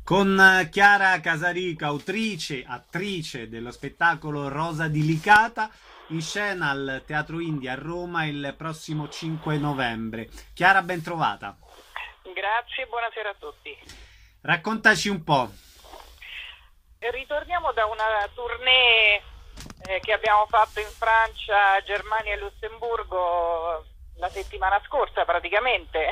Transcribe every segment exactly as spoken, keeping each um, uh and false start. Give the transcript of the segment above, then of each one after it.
Con Chiara Casarica, autrice, attrice dello spettacolo Rosa di Licata, in scena al Teatro India a Roma il prossimo cinque novembre. Chiara, ben trovata. Grazie, buonasera a tutti. Raccontaci un po'. Ritorniamo da una tournée eh, che abbiamo fatto in Francia, Germania e Lussemburgo la settimana scorsa praticamente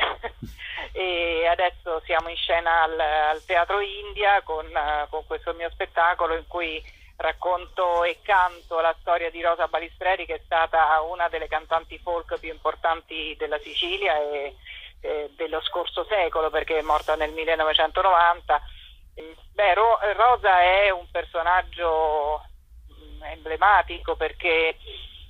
e adesso siamo in scena al, al Teatro India con, uh, con questo mio spettacolo in cui racconto e canto la storia di Rosa Balistreri, che è stata una delle cantanti folk più importanti della Sicilia e, e dello scorso secolo, perché è morta nel millenovecentonovanta. Beh, Ro- Rosa è un personaggio emblematico perché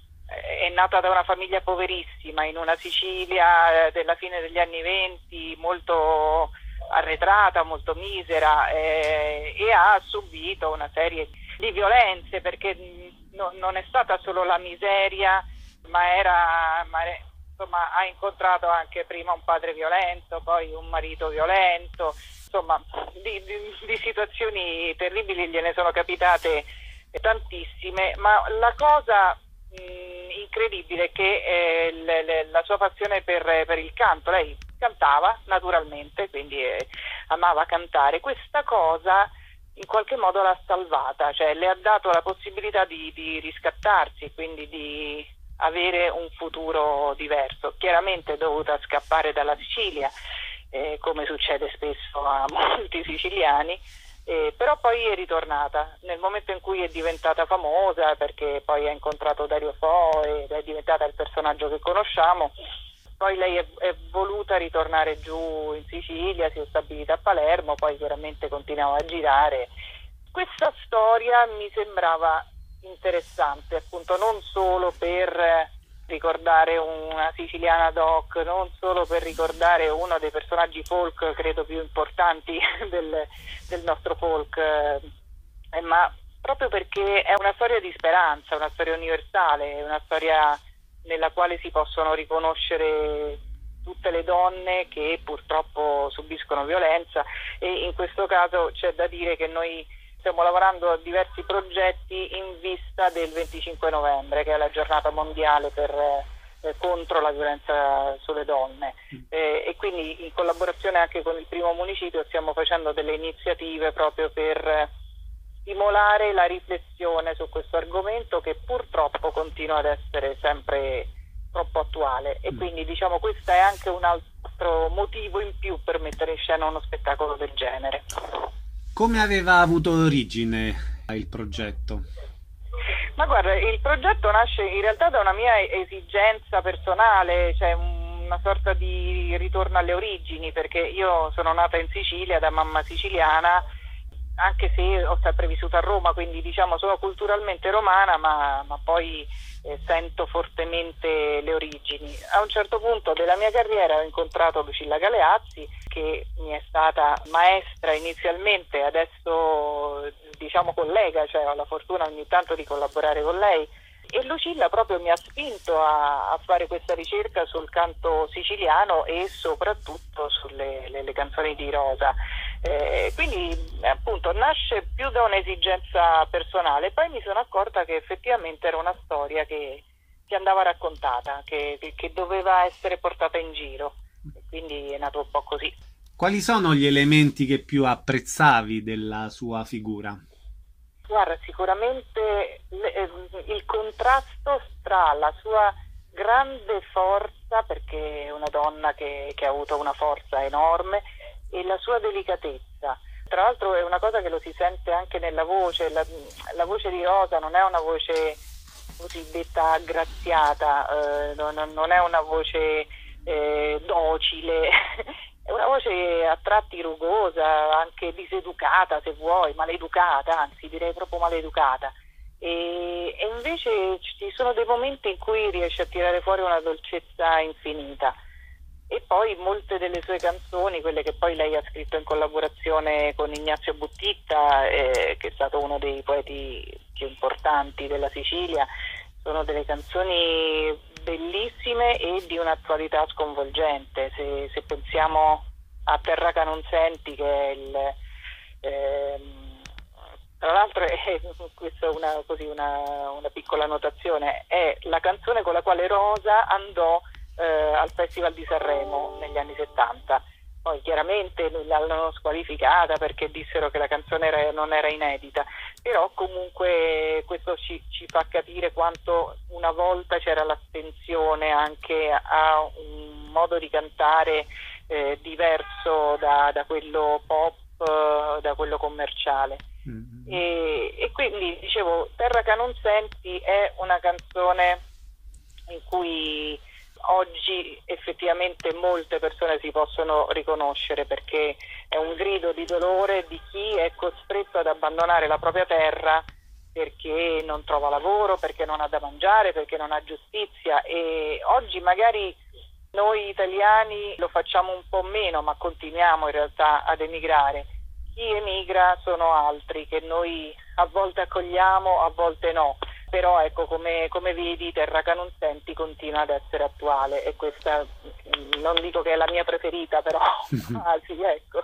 è nata da una famiglia poverissima in una Sicilia della fine degli anni venti, molto arretrata, molto misera, eh, e ha subito una serie di violenze, perché no, non è stata solo la miseria, ma era ma, insomma, ha incontrato anche prima un padre violento, poi un marito violento, insomma di, di, di situazioni terribili gliene sono capitate tantissime, ma la cosa mh, incredibile è che eh, le, le, la sua passione per, per il canto, lei cantava naturalmente, quindi eh, amava cantare, questa cosa in qualche modo l'ha salvata, cioè le ha dato la possibilità di, di riscattarsi, quindi di avere un futuro diverso. Chiaramente è dovuta scappare dalla Sicilia, eh, come succede spesso a molti siciliani, eh, però poi è ritornata nel momento in cui è diventata famosa, perché poi ha incontrato Dario Fo ed è diventata il personaggio che conosciamo. Poi lei è, è voluta ritornare giù in Sicilia, si è stabilita a Palermo, poi chiaramente continuava a girare. Questa storia mi sembrava interessante, appunto, non solo per ricordare una siciliana doc, non solo per ricordare uno dei personaggi folk credo più importanti del, del nostro folk, eh, ma proprio perché è una storia di speranza, una storia universale, una storia nella quale si possono riconoscere tutte le donne che purtroppo subiscono violenza, e in questo caso c'è da dire che noi stiamo lavorando a diversi progetti in vista del venticinque novembre, che è la giornata mondiale per, eh, contro la violenza sulle donne, eh, e quindi in collaborazione anche con il primo municipio stiamo facendo delle iniziative proprio per stimolare la riflessione su questo argomento, che purtroppo continua ad essere sempre troppo attuale, e quindi diciamo questo è anche un altro motivo in più per mettere in scena uno spettacolo del genere. Come aveva avuto origine il progetto? Ma guarda, il progetto nasce in realtà da una mia esigenza personale, cioè una sorta di ritorno alle origini, perché io sono nata in Sicilia da mamma siciliana, anche se ho sempre vissuto a Roma, quindi diciamo sono culturalmente romana, ma, ma poi eh, sento fortemente le origini. A un certo punto della mia carriera ho incontrato Lucilla Galeazzi, che mi è stata maestra inizialmente, adesso diciamo collega, cioè ho la fortuna ogni tanto di collaborare con lei, e Lucilla proprio mi ha spinto a, a fare questa ricerca sul canto siciliano e soprattutto sulle le, le canzoni di Rosa. Eh, quindi appunto nasce più da un'esigenza personale, poi mi sono accorta che effettivamente era una storia che, che andava raccontata, che, che, che doveva essere portata in giro, e quindi è nato un po' così. Quali sono gli elementi che più apprezzavi della sua figura? Guarda, sicuramente il contrasto tra la sua grande forza, perché è una donna che, che ha avuto una forza enorme, e la sua delicatezza. Tra l'altro è una cosa che lo si sente anche nella voce, la, la voce di Rosa non è una voce cosiddetta graziata, eh, non, non è una voce eh, docile, è una voce a tratti rugosa, anche diseducata se vuoi, maleducata, anzi direi proprio maleducata. E, e invece ci sono dei momenti in cui riesce a tirare fuori una dolcezza infinita. E poi molte delle sue canzoni, quelle che poi lei ha scritto in collaborazione con Ignazio Buttitta, eh, che è stato uno dei poeti più importanti della Sicilia, sono delle canzoni bellissime e di un'attualità sconvolgente. Se, se pensiamo a Terra che non senti, che è il, Ehm, tra l'altro, è, questa è una, così una, una piccola notazione, è la canzone con la quale Rosa andò eh, al Festival di Sanremo negli anni settanta. Poi chiaramente l'hanno squalificata perché dissero che la canzone era, non era inedita, però comunque questo ci, ci fa capire quanto una volta c'era l'attenzione anche a un modo di cantare eh, diverso da, da quello pop, eh, da quello commerciale. Mm-hmm. E, e quindi dicevo, Terra che non senti è una canzone in cui oggi effettivamente molte persone si possono riconoscere, perché è un grido di dolore di chi è costretto ad abbandonare la propria terra perché non trova lavoro, perché non ha da mangiare, perché non ha giustizia. E oggi magari noi italiani lo facciamo un po' meno, ma continuiamo in realtà ad emigrare. Chi emigra sono altri che noi a volte accogliamo, a volte no. Però ecco, come, come vedi, Terra che non senti continua ad essere attuale, e questa non dico che è la mia preferita, però ah, sì, ecco.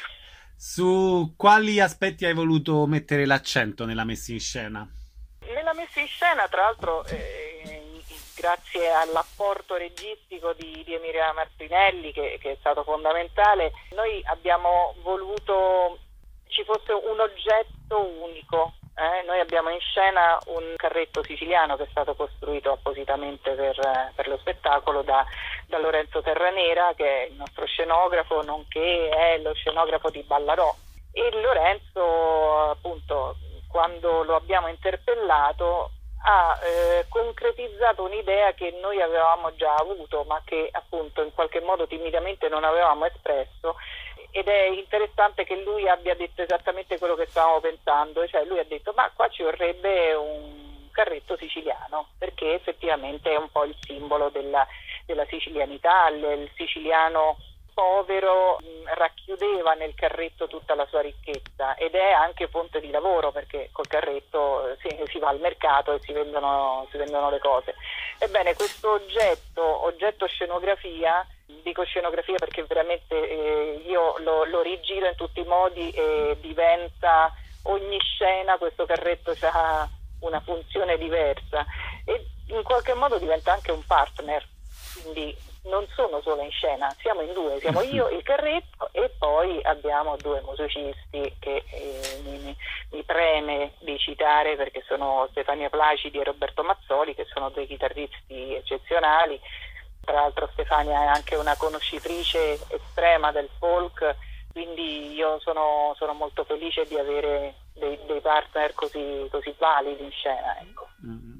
Su quali aspetti hai voluto mettere l'accento nella messa in scena? Nella messa in scena, tra l'altro, eh, grazie all'apporto registico di, di Emilia Martinelli, che, che è stato fondamentale, noi abbiamo voluto ci fosse un oggetto unico. Eh, noi abbiamo in scena un carretto siciliano che è stato costruito appositamente per, per lo spettacolo da, da Lorenzo Terranera, che è il nostro scenografo, nonché è lo scenografo di Ballarò. E Lorenzo, appunto, quando lo abbiamo interpellato, ha eh, concretizzato un'idea che noi avevamo già avuto, ma che appunto in qualche modo timidamente non avevamo espresso. Ed è interessante che lui abbia detto esattamente quello che stavamo pensando, cioè lui ha detto: ma qua ci vorrebbe un carretto siciliano, perché effettivamente è un po' il simbolo della, della sicilianità. Il siciliano povero mh, racchiudeva nel carretto tutta la sua ricchezza, ed è anche fonte di lavoro, perché col carretto eh, si, si va al mercato e si vendono, si vendono le cose. Ebbene, questo oggetto, oggetto scenografia, dico scenografia perché veramente eh, io lo, lo rigiro in tutti i modi e diventa, ogni scena questo carretto ha una funzione diversa e in qualche modo diventa anche un partner, quindi non sono solo in scena, siamo in due, siamo io, il carretto, e poi abbiamo due musicisti che eh, mi, mi preme di citare, perché sono Stefania Placidi e Roberto Mazzoli, che sono due chitarristi eccezionali. Tra l'altro Stefania è anche una conoscitrice estrema del folk, quindi io sono, sono molto felice di avere dei, dei partner così, così validi in scena. Ecco.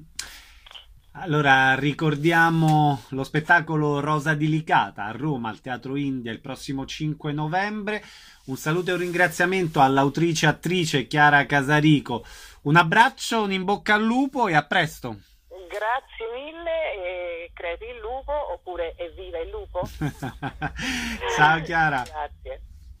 Allora, ricordiamo lo spettacolo Rosa Dilicata a Roma, al Teatro India, il prossimo cinque novembre. Un saluto e un ringraziamento all'autrice e attrice Chiara Casarico. Un abbraccio, un in bocca al lupo e a presto. Grazie mille, e crepi il lupo, oppure evviva il lupo. Ciao Chiara. Grazie.